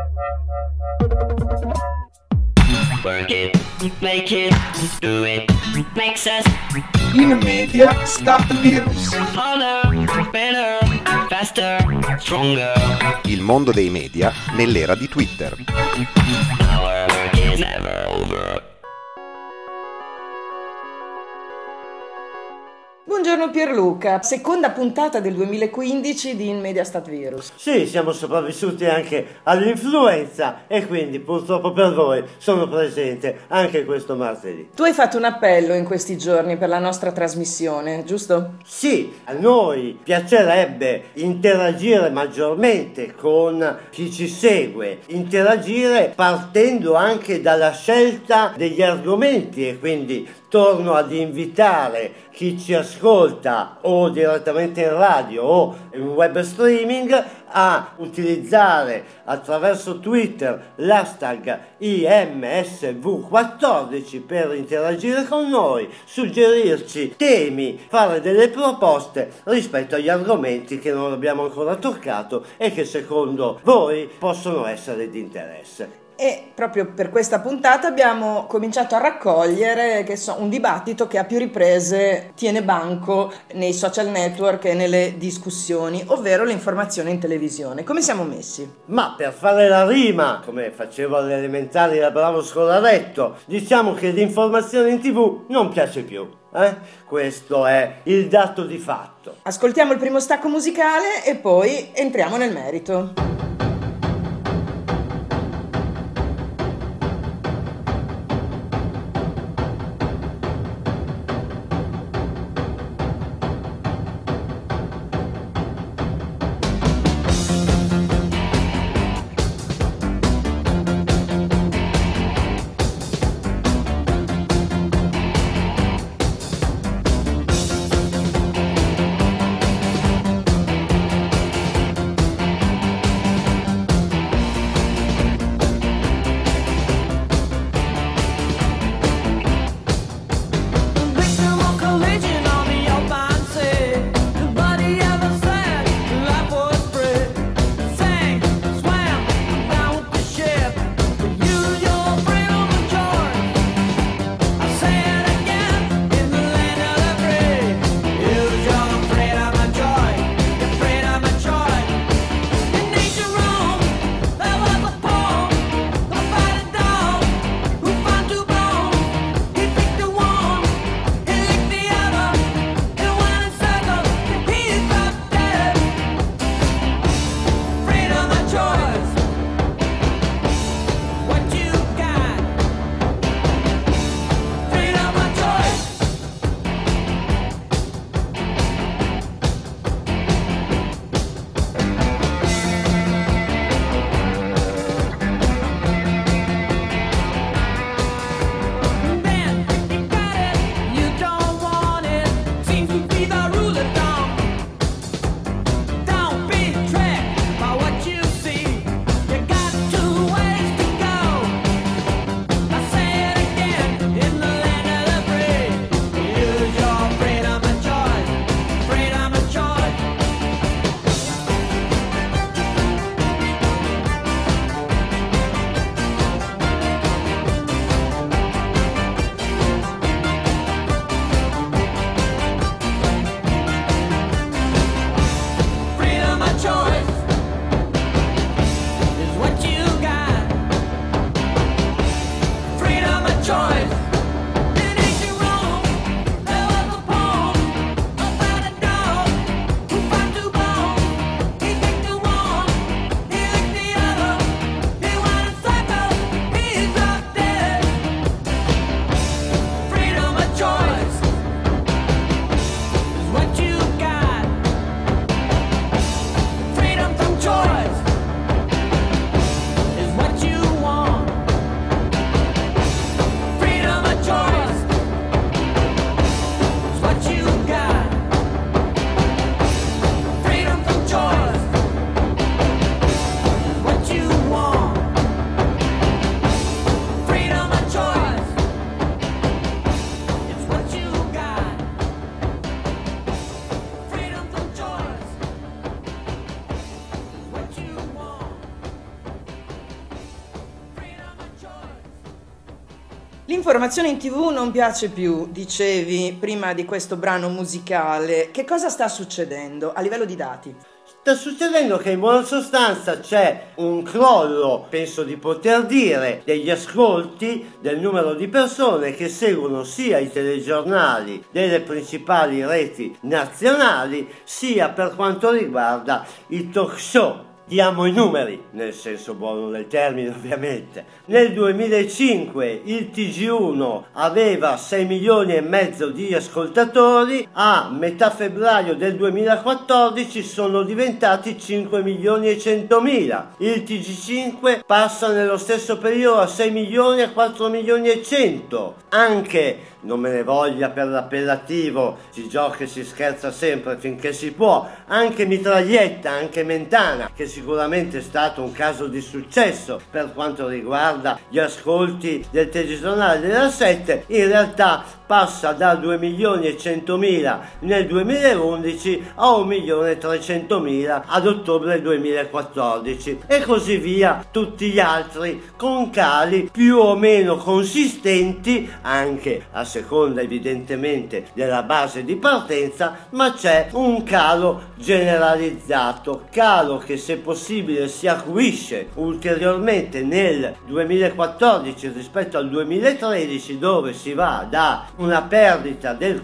Work it, make it, do it, makes us In media Start Virus. harder, better, faster, stronger. Il mondo dei media nell'era di Twitter. Our work is never over. Buongiorno Pierluca, seconda puntata del 2015 di In Media Stat Virus. Sì, siamo sopravvissuti anche all'influenza e quindi purtroppo per voi sono presente anche questo martedì. Tu hai fatto un appello in questi giorni per la nostra trasmissione, giusto? Sì, a noi piacerebbe interagire maggiormente con chi ci segue, interagire partendo anche dalla scelta degli argomenti e quindi torno ad invitare chi ci ascolta o direttamente in radio o in web streaming a utilizzare attraverso Twitter l'hashtag IMSV14 per interagire con noi, suggerirci temi, fare delle proposte rispetto agli argomenti che non abbiamo ancora toccato e che secondo voi possono essere di interesse. E proprio per questa puntata abbiamo cominciato a raccogliere un dibattito che a più riprese tiene banco nei social network e nelle discussioni, ovvero l'informazione in televisione. Come siamo messi? Ma per fare la rima, come facevo alle elementari da bravo scolaretto, diciamo che l'informazione in TV non piace più. Questo è il dato di fatto. Ascoltiamo il primo stacco musicale e poi entriamo nel merito. L'informazione in TV non piace più, dicevi prima di questo brano musicale. Che cosa sta succedendo a livello di dati? Sta succedendo che in buona sostanza c'è un crollo, penso di poter dire, degli ascolti, del numero di persone che seguono sia i telegiornali delle principali reti nazionali, sia per quanto riguarda i talk show. Diamo i numeri, nel senso buono del termine ovviamente. Nel 2005 il TG1 aveva 6 milioni e mezzo di ascoltatori, a metà febbraio del 2014 sono diventati 5 milioni e 100 mila. Il TG5 passa nello stesso periodo a 6 milioni e 4 milioni e 100. Anche, non me ne voglia per l'appellativo, si gioca e si scherza sempre finché si può, anche Mitraglietta, anche Mentana, che sicuramente è stato un caso di successo per quanto riguarda gli ascolti del telegiornale della 7, in realtà passa da 2 milioni e 100 mila nel 2011 a 1 milione e 300 mila ad ottobre 2014 e così via tutti gli altri, con cali più o meno consistenti anche a seconda evidentemente della base di partenza, ma c'è un calo generalizzato, calo che se possibile si acuisce ulteriormente nel 2014 rispetto al 2013, dove si va da una perdita del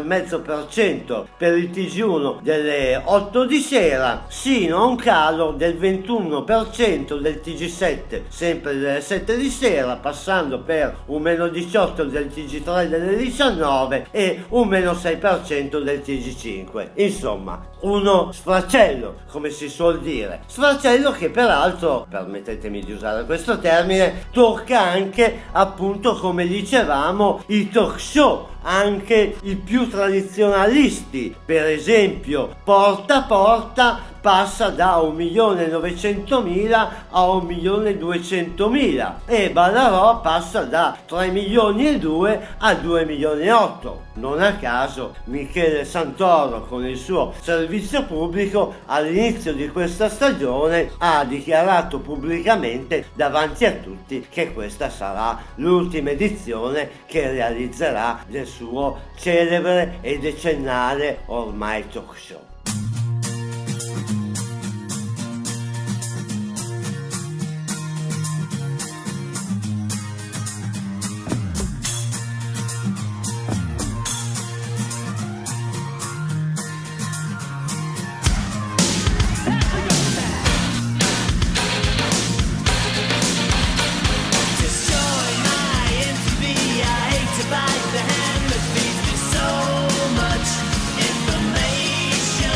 4,5% per il TG1 delle 8 di sera sino a un calo del 21% del TG7 sempre delle 7 di sera, passando per un meno 18 del TG3 delle 19 e un meno 6% del TG5. Insomma, uno sfracello, come si suol dire, sfracello che peraltro, permettetemi di usare questo termine, tocca anche, appunto, come dicevamo, i talk show, anche i più tradizionalisti. Per esempio Porta a Porta passa da 1.900.000 a 1.200.000 e Ballarò passa da 3 milioni e 2 a 2 milioni e 8. Non a caso Michele Santoro, con il suo servizio pubblico, all'inizio di questa stagione ha dichiarato pubblicamente davanti a tutti che questa sarà l'ultima edizione che realizzerà del suo celebre e decennale ormai talk show. Bite the hand that feeds me so much information.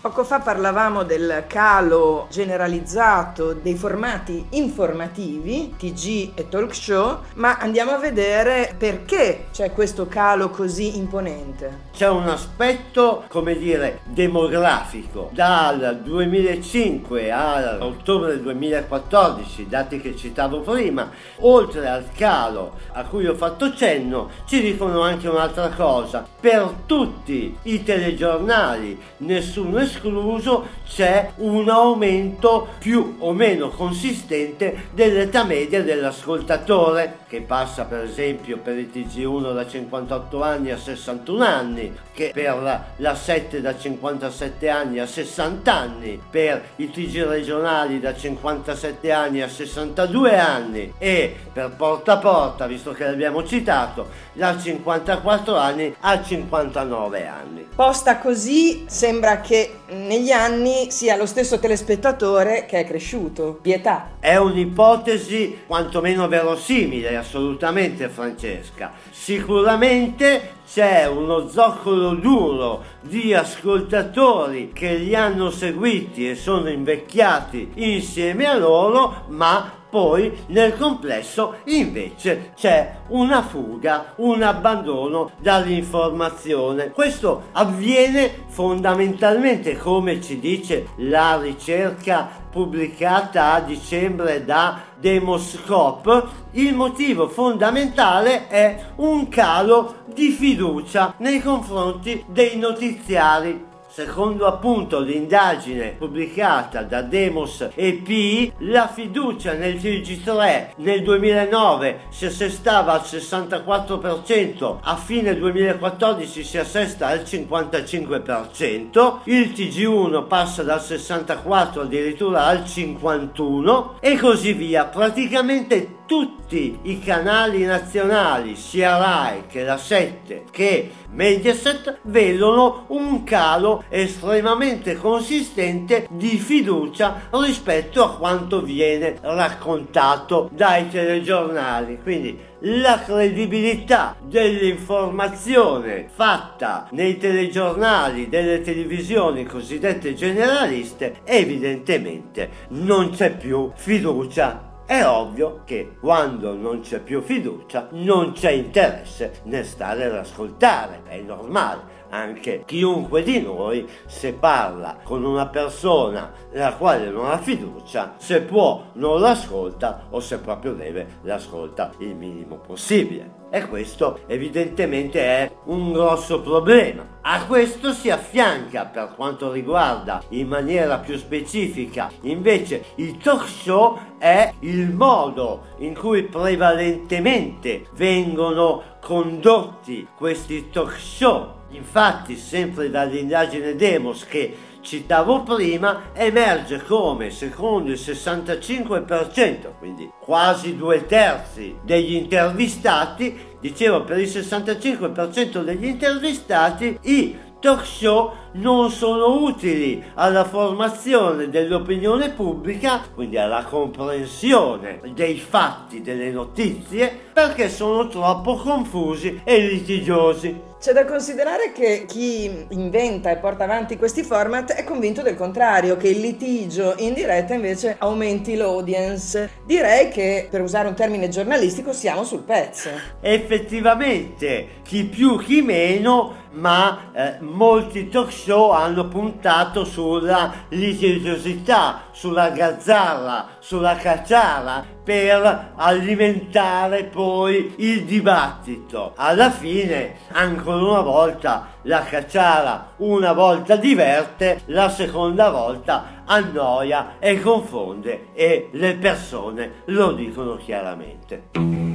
Poco fa parlavamo del calo generalizzato dei formati informativi, TG e talk show, ma andiamo a vedere perché c'è questo calo così imponente. C'è un aspetto, come dire, demografico. Dal 2005 a ottobre 2014, dati che citavo prima, oltre al calo a cui ho fatto cenno, ci dicono anche un'altra cosa. Per tutti i telegiornali, nessuno escluso, c'è un aumento più o meno consistente dell'età media dell'ascoltatore, che passa per esempio per il TG1 da 58 anni a 61 anni, che per la 7 da 57 anni a 60 anni, per i TG regionali da 57 anni a 62 anni e per Porta a Porta, visto che l'abbiamo citato, da 54 anni a 59 anni. Posta così sembra che negli anni sia lo stesso telespettatore che è cresciuto di età. È un'ipotesi quantomeno verosimile, assolutamente, Francesca. Sicuramente c'è uno zoccolo duro di ascoltatori che li hanno seguiti e sono invecchiati insieme a loro, ma poi nel complesso invece c'è una fuga, un abbandono dall'informazione. Questo avviene fondamentalmente, come ci dice la ricerca pubblicata a dicembre da Demoscope. Il motivo fondamentale è un calo di fiducia nei confronti dei notiziari. Secondo appunto l'indagine pubblicata da Demos EP, la fiducia nel TG3 nel 2009 si assestava al 64%, a fine 2014 si assesta al 55%, il TG1 passa dal 64% addirittura al 51% e così via. Praticamente tutti i canali nazionali, sia Rai che la 7 che Mediaset, vedono un calo estremamente consistente di fiducia rispetto a quanto viene raccontato dai telegiornali. Quindi la credibilità dell'informazione fatta nei telegiornali delle televisioni cosiddette generaliste, evidentemente non c'è più fiducia. È ovvio che quando non c'è più fiducia non c'è interesse nel stare ad ascoltare, è normale. Anche chiunque di noi, se parla con una persona nella quale non ha fiducia, se può non l'ascolta, o se proprio deve l'ascolta il minimo possibile. E questo evidentemente è un grosso problema. A questo si affianca, per quanto riguarda in maniera più specifica invece il talk show, è il modo in cui prevalentemente vengono condotti questi talk show. Infatti, sempre dall'indagine Demos che citavo prima, emerge come, secondo il 65%, quindi quasi 2/3 degli intervistati, dicevo, per il 65% degli intervistati i talk show non sono utili alla formazione dell'opinione pubblica, quindi alla comprensione dei fatti, delle notizie, perché sono troppo confusi e litigiosi. C'è da considerare che chi inventa e porta avanti questi format è convinto del contrario, che il litigio in diretta invece aumenti l'audience. Direi che, per usare un termine giornalistico, siamo sul pezzo. Effettivamente, chi più chi meno, ma molti talk show hanno puntato sulla litigiosità, sulla gazzarra, sulla cacciara, per alimentare poi il dibattito. Alla fine, ancora una volta, la cacciara una volta diverte, la seconda volta annoia e confonde, e le persone lo dicono chiaramente.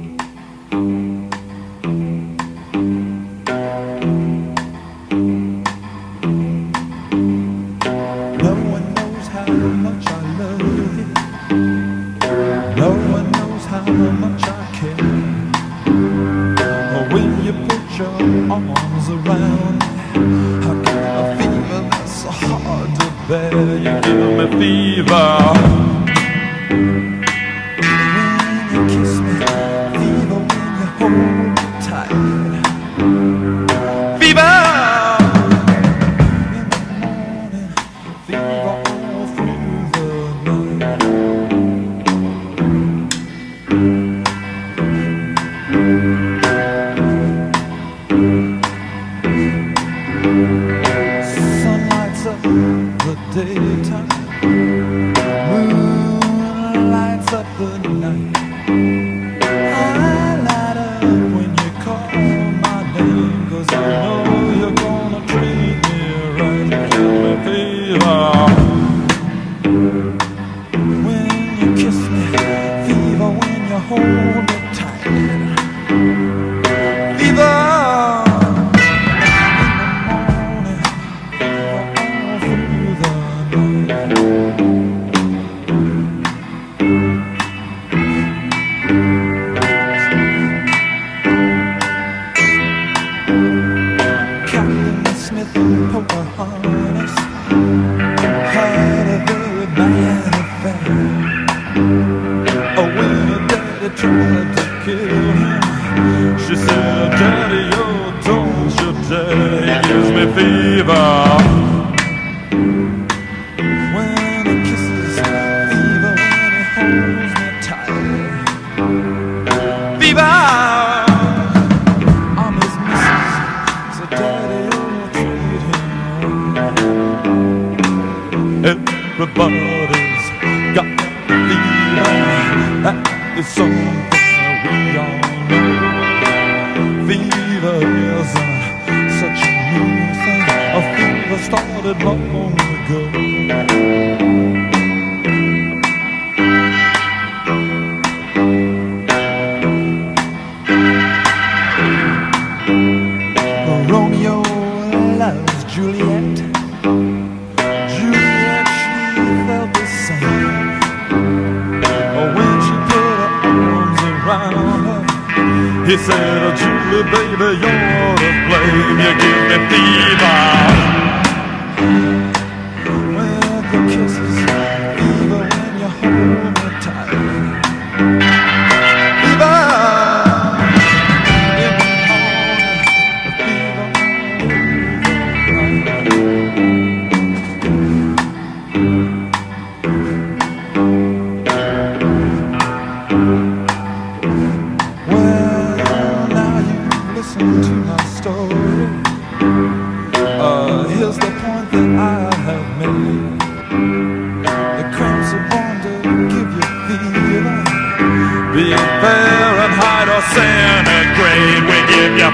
How much I care when you put your arms around me. I got a fever that's so hard to bear. You give me fever when you kiss me, fever when you hold me tight. Fever in the morning daytime. Moon lights up the night. I light up when you call my name, 'cause I know you're gonna treat me right. Give me fever when you kiss me, fever when you hold me tight, fever tried to kill him. She said, Daddy, oh, don't you dare. He gives me fever when he kisses, fever when he holds me tight. Fever, I'm his missus, so Daddy, oh, treat him right. Everybody's got fever. It's something we all know. Fever isn't such a new thing. A fever started long ago. Romeo loves Juliet. Juliet, she felt the same. When she put her arms around her, he said, oh, Julie, baby, you're to blame. You give me fever with the kisses, fever when you hold me tight. Fever in the morning, fever well, now you listen to my story. Here's the point that I have made. The cramps are born to give you fever. Be it Fahrenheit or centigrade, we give you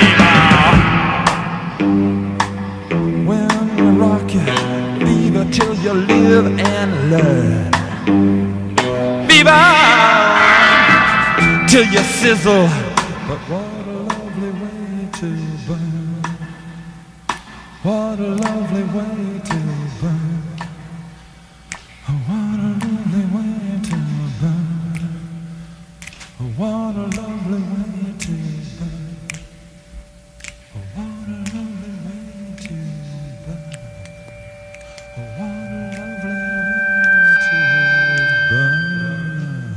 fever. When we rock you, fever till you live and learn. Fever till you sizzle. But what a lovely way to burn. What a lovely way to burn. What a lovely way to burn. What a lovely way to burn. What a lovely way to burn. What a lovely way to burn.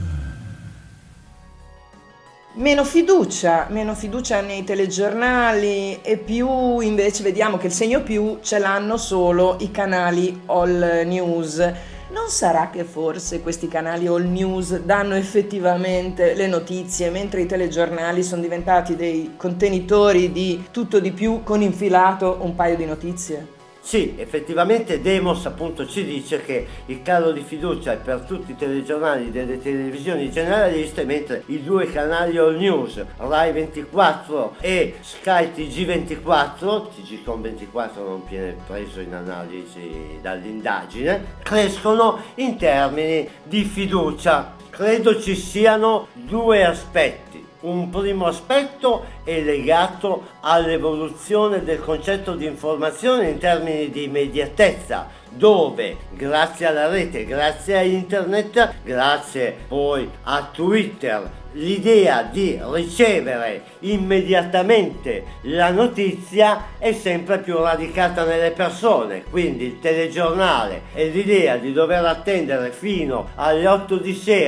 Meno fiducia nei telegiornali e più invece vediamo che il segno più ce l'hanno solo i canali all news. Non sarà che forse questi canali all news danno effettivamente le notizie, mentre i telegiornali sono diventati dei contenitori di tutto di più con infilato un paio di notizie? Sì, effettivamente Demos appunto ci dice che il calo di fiducia è per tutti i telegiornali delle televisioni generaliste, mentre i due canali all news, Rai 24 e Sky TG24, TGcom24 non viene preso in analisi dall'indagine, crescono in termini di fiducia. Credo ci siano due aspetti. Un primo aspetto è legato all'evoluzione del concetto di informazione in termini di immediatezza, dove grazie alla rete, grazie a internet, grazie poi a Twitter, l'idea di ricevere immediatamente la notizia è sempre più radicata nelle persone, quindi il telegiornale e l'idea di dover attendere fino alle 8 di sera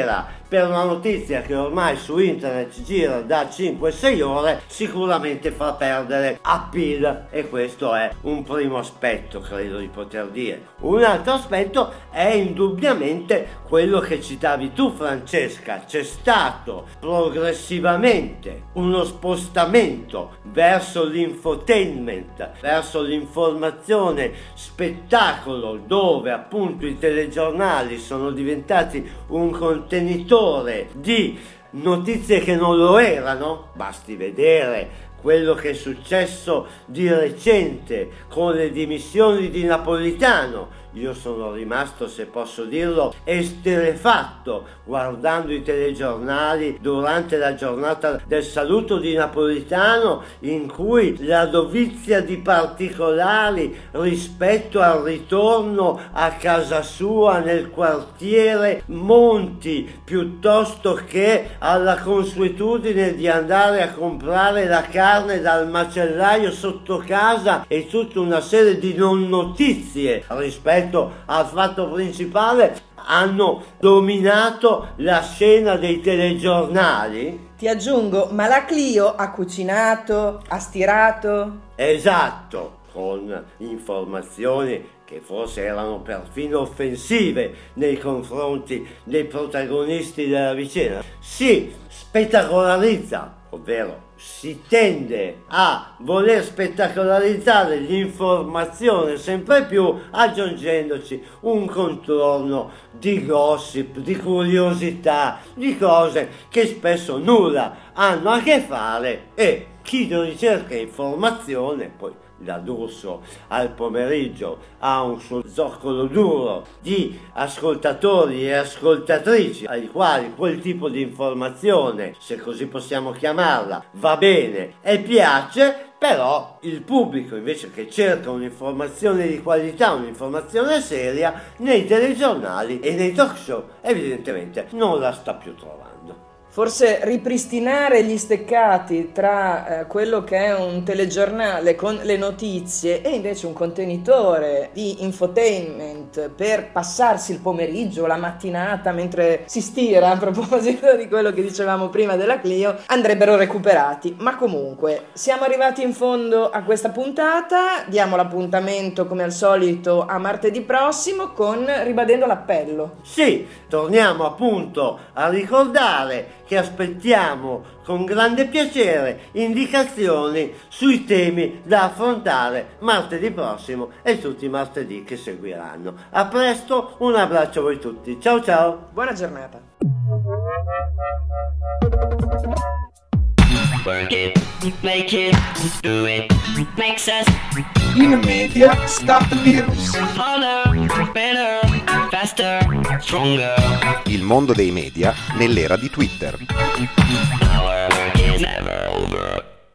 per una notizia che ormai su internet gira da 5-6 ore sicuramente fa perdere appeal, e questo è un primo aspetto, credo di poter dire. Un altro aspetto è indubbiamente quello che citavi tu, Francesca. C'è stato progressivamente uno spostamento verso l'infotainment, verso l'informazione spettacolo, dove appunto i telegiornali sono diventati un contenitore di notizie che non lo erano. Basti vedere quello che è successo di recente con le dimissioni di Napolitano. Io sono rimasto, se posso dirlo, esterrefatto guardando i telegiornali durante la giornata del saluto di Napolitano, in cui la dovizia di particolari rispetto al ritorno a casa sua nel quartiere Monti, piuttosto che alla consuetudine di andare a comprare la carne dal macellaio sotto casa, e tutta una serie di non notizie rispetto al fatto principale, hanno dominato la scena dei telegiornali. Ti aggiungo, ma la Clio ha cucinato, ha stirato? Esatto, con informazioni che forse erano perfino offensive nei confronti dei protagonisti della vicenda. Si spettacolarizza, ovvero si tende a voler spettacolarizzare l'informazione sempre più, aggiungendoci un contorno di gossip, di curiosità, di cose che spesso nulla hanno a che fare, e chi ricerca informazione poi da D'Urso al pomeriggio ha un suo zoccolo duro di ascoltatori e ascoltatrici ai quali quel tipo di informazione, se così possiamo chiamarla, va bene e piace. Però il pubblico, invece, che cerca un'informazione di qualità, un'informazione seria, nei telegiornali e nei talk show evidentemente non la sta più trovando. Forse ripristinare gli steccati tra quello che è un telegiornale con le notizie e invece un contenitore di infotainment per passarsi il pomeriggio, la mattinata mentre si stira, a proposito di quello che dicevamo prima della Clio, andrebbero recuperati. Ma comunque siamo arrivati in fondo a questa puntata, diamo l'appuntamento come al solito a martedì prossimo, ribadendo l'appello. Sì, torniamo appunto a ricordare che aspettiamo con grande piacere indicazioni sui temi da affrontare martedì prossimo e tutti i martedì che seguiranno. A presto, un abbraccio a voi tutti, ciao ciao! Buona giornata! Work it, make it, do it, makes us In media, stop the news. harder, better, faster, stronger. Il mondo dei media nell'era di Twitter. Our work is never over.